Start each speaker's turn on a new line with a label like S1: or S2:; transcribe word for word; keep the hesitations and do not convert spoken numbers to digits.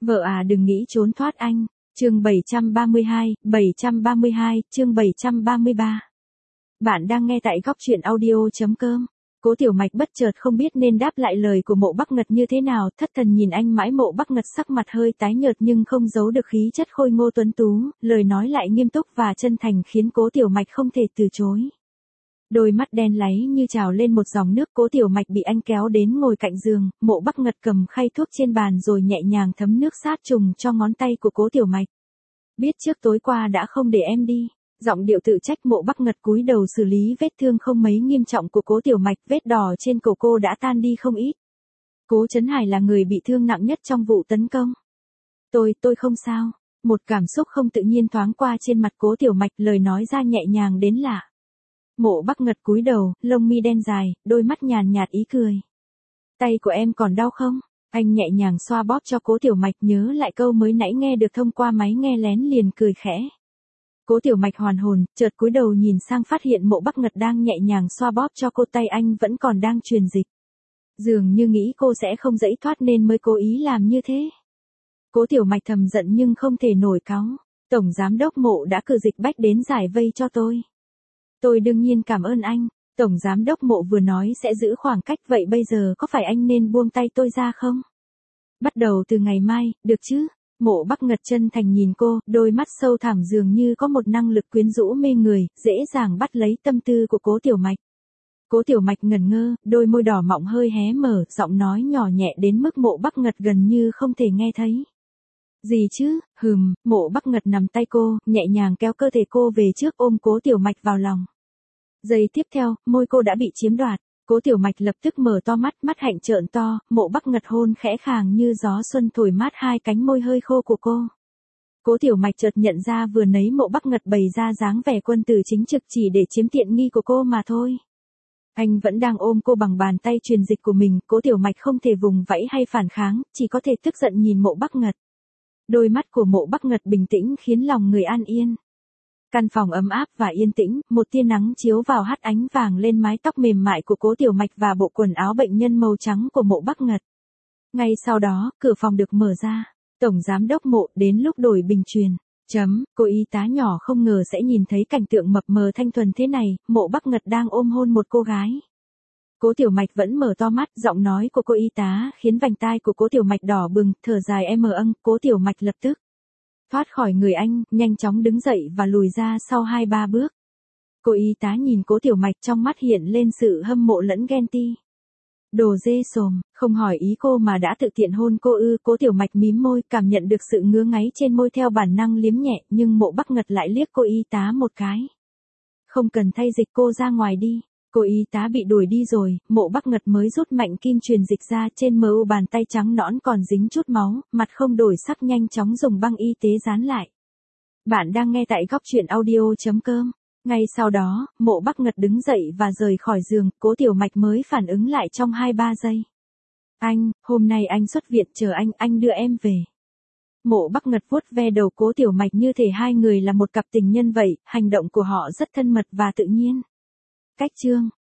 S1: Vợ à đừng nghĩ trốn thoát anh. Chương bảy trăm ba mươi hai, bảy trăm ba mươi hai, chương bảy trăm ba mươi ba. Bạn đang nghe tại góc truyện audio.com. Cố Tiểu Mạch bất chợt không biết nên đáp lại lời của Mộ Bắc Ngật như thế nào, thất thần nhìn anh mãi. Mộ Bắc Ngật sắc mặt hơi tái nhợt nhưng không giấu được khí chất khôi ngô tuấn tú, lời nói lại nghiêm túc và chân thành khiến Cố Tiểu Mạch không thể từ chối. Đôi mắt đen láy như trào lên một dòng nước. Cố Tiểu Mạch bị anh kéo đến ngồi cạnh giường, Mộ Bắc Ngật cầm khay thuốc trên bàn rồi nhẹ nhàng thấm nước sát trùng cho ngón tay của Cố Tiểu Mạch. Biết trước tối qua đã không để em đi. Giọng điệu tự trách. Mộ Bắc Ngật cúi đầu xử lý vết thương không mấy nghiêm trọng của Cố Tiểu Mạch, vết đỏ trên cổ cô đã tan đi không ít. Cố Chấn Hải là người bị thương nặng nhất trong vụ tấn công. Tôi, tôi không sao. Một cảm xúc không tự nhiên thoáng qua trên mặt Cố Tiểu Mạch, lời nói ra nhẹ nhàng đến lạ. Mộ Bắc Ngật cúi đầu, lông mi đen dài, đôi mắt nhàn nhạt ý cười. Tay của em còn đau không? Anh nhẹ nhàng xoa bóp cho Cố Tiểu Mạch, nhớ lại câu mới nãy nghe được thông qua máy nghe lén liền cười khẽ. Cố Tiểu Mạch hoàn hồn, chợt cúi đầu nhìn sang phát hiện Mộ Bắc Ngật đang nhẹ nhàng xoa bóp cho cô, tay anh vẫn còn đang truyền dịch. Dường như nghĩ cô sẽ không dãy thoát nên mới cố ý làm như thế. Cố Tiểu Mạch thầm giận nhưng không thể nổi cáu. Tổng giám đốc Mộ đã cử Dịch Bách đến giải vây cho tôi. Tôi đương nhiên cảm ơn anh. Tổng giám đốc Mộ vừa nói sẽ giữ khoảng cách, vậy bây giờ có phải anh nên buông tay tôi ra không? Bắt đầu từ ngày mai, được chứ? Mộ Bắc Ngật chân thành nhìn cô, đôi mắt sâu thẳm dường như có một năng lực quyến rũ mê người, dễ dàng bắt lấy tâm tư của Cố Tiểu Mạch. Cố Tiểu Mạch ngẩn ngơ, đôi môi đỏ mọng hơi hé mở, giọng nói nhỏ nhẹ đến mức Mộ Bắc Ngật gần như không thể nghe thấy. Gì chứ? Hừm. Mộ Bắc Ngật nắm tay cô, nhẹ nhàng kéo cơ thể cô về trước, ôm Cố Tiểu Mạch vào lòng. Giây tiếp theo, môi cô đã bị chiếm đoạt. Cố Tiểu Mạch lập tức mở to mắt, mắt hạnh trợn to. Mộ Bắc Ngật hôn khẽ khàng như gió xuân thổi mát hai cánh môi hơi khô của cô. Cố Tiểu Mạch chợt nhận ra vừa nãy Mộ Bắc Ngật bày ra dáng vẻ quân tử chính trực chỉ để chiếm tiện nghi của cô mà thôi. Anh vẫn đang ôm cô bằng bàn tay truyền dịch của mình. Cố Tiểu Mạch không thể vùng vẫy hay phản kháng, chỉ có thể tức giận nhìn Mộ Bắc Ngật. Đôi mắt của Mộ Bắc Ngật bình tĩnh khiến lòng người an yên. Căn phòng ấm áp và yên tĩnh, một tia nắng chiếu vào hắt ánh vàng lên mái tóc mềm mại của Cố Tiểu Mạch và bộ quần áo bệnh nhân màu trắng của Mộ Bắc Ngật. Ngay sau đó, cửa phòng được mở ra. Tổng giám đốc Mộ, đến lúc đổi bình truyền. Chấm, cô y tá nhỏ không ngờ sẽ nhìn thấy cảnh tượng mập mờ thanh thuần thế này. Mộ Bắc Ngật đang ôm hôn một cô gái. Cố Tiểu Mạch vẫn mở to mắt, giọng nói của cô y tá khiến vành tai của Cố Tiểu Mạch đỏ bừng, thở dài em âng. Cố Tiểu Mạch lập tức thoát khỏi người anh, nhanh chóng đứng dậy và lùi ra sau hai ba bước. Cô y tá nhìn Cố Tiểu Mạch, trong mắt hiện lên sự hâm mộ lẫn ghen ti. Đồ dê sồm, không hỏi ý cô mà đã tự tiện hôn cô ư? Cố Tiểu Mạch mím môi, cảm nhận được sự ngứa ngáy trên môi theo bản năng liếm nhẹ, nhưng Mộ Bắc Ngật lại liếc cô y tá một cái. Không cần thay dịch, cô ra ngoài đi. Cô y tá bị đuổi đi rồi, Mộ Bắc Ngật mới rút mạnh kim truyền dịch ra, trên mờ u bàn tay trắng nõn còn dính chút máu, mặt không đổi sắc nhanh chóng dùng băng y tế dán lại. Bạn đang nghe tại góc truyện audio.com. Ngay sau đó, Mộ Bắc Ngật đứng dậy và rời khỏi giường, Cố Tiểu Mạch mới phản ứng lại trong hai ba giây. Anh, hôm nay anh xuất viện, chờ anh, anh đưa em về. Mộ Bắc Ngật vuốt ve đầu Cố Tiểu Mạch như thể hai người là một cặp tình nhân vậy, hành động của họ rất thân mật và tự nhiên. Cách chương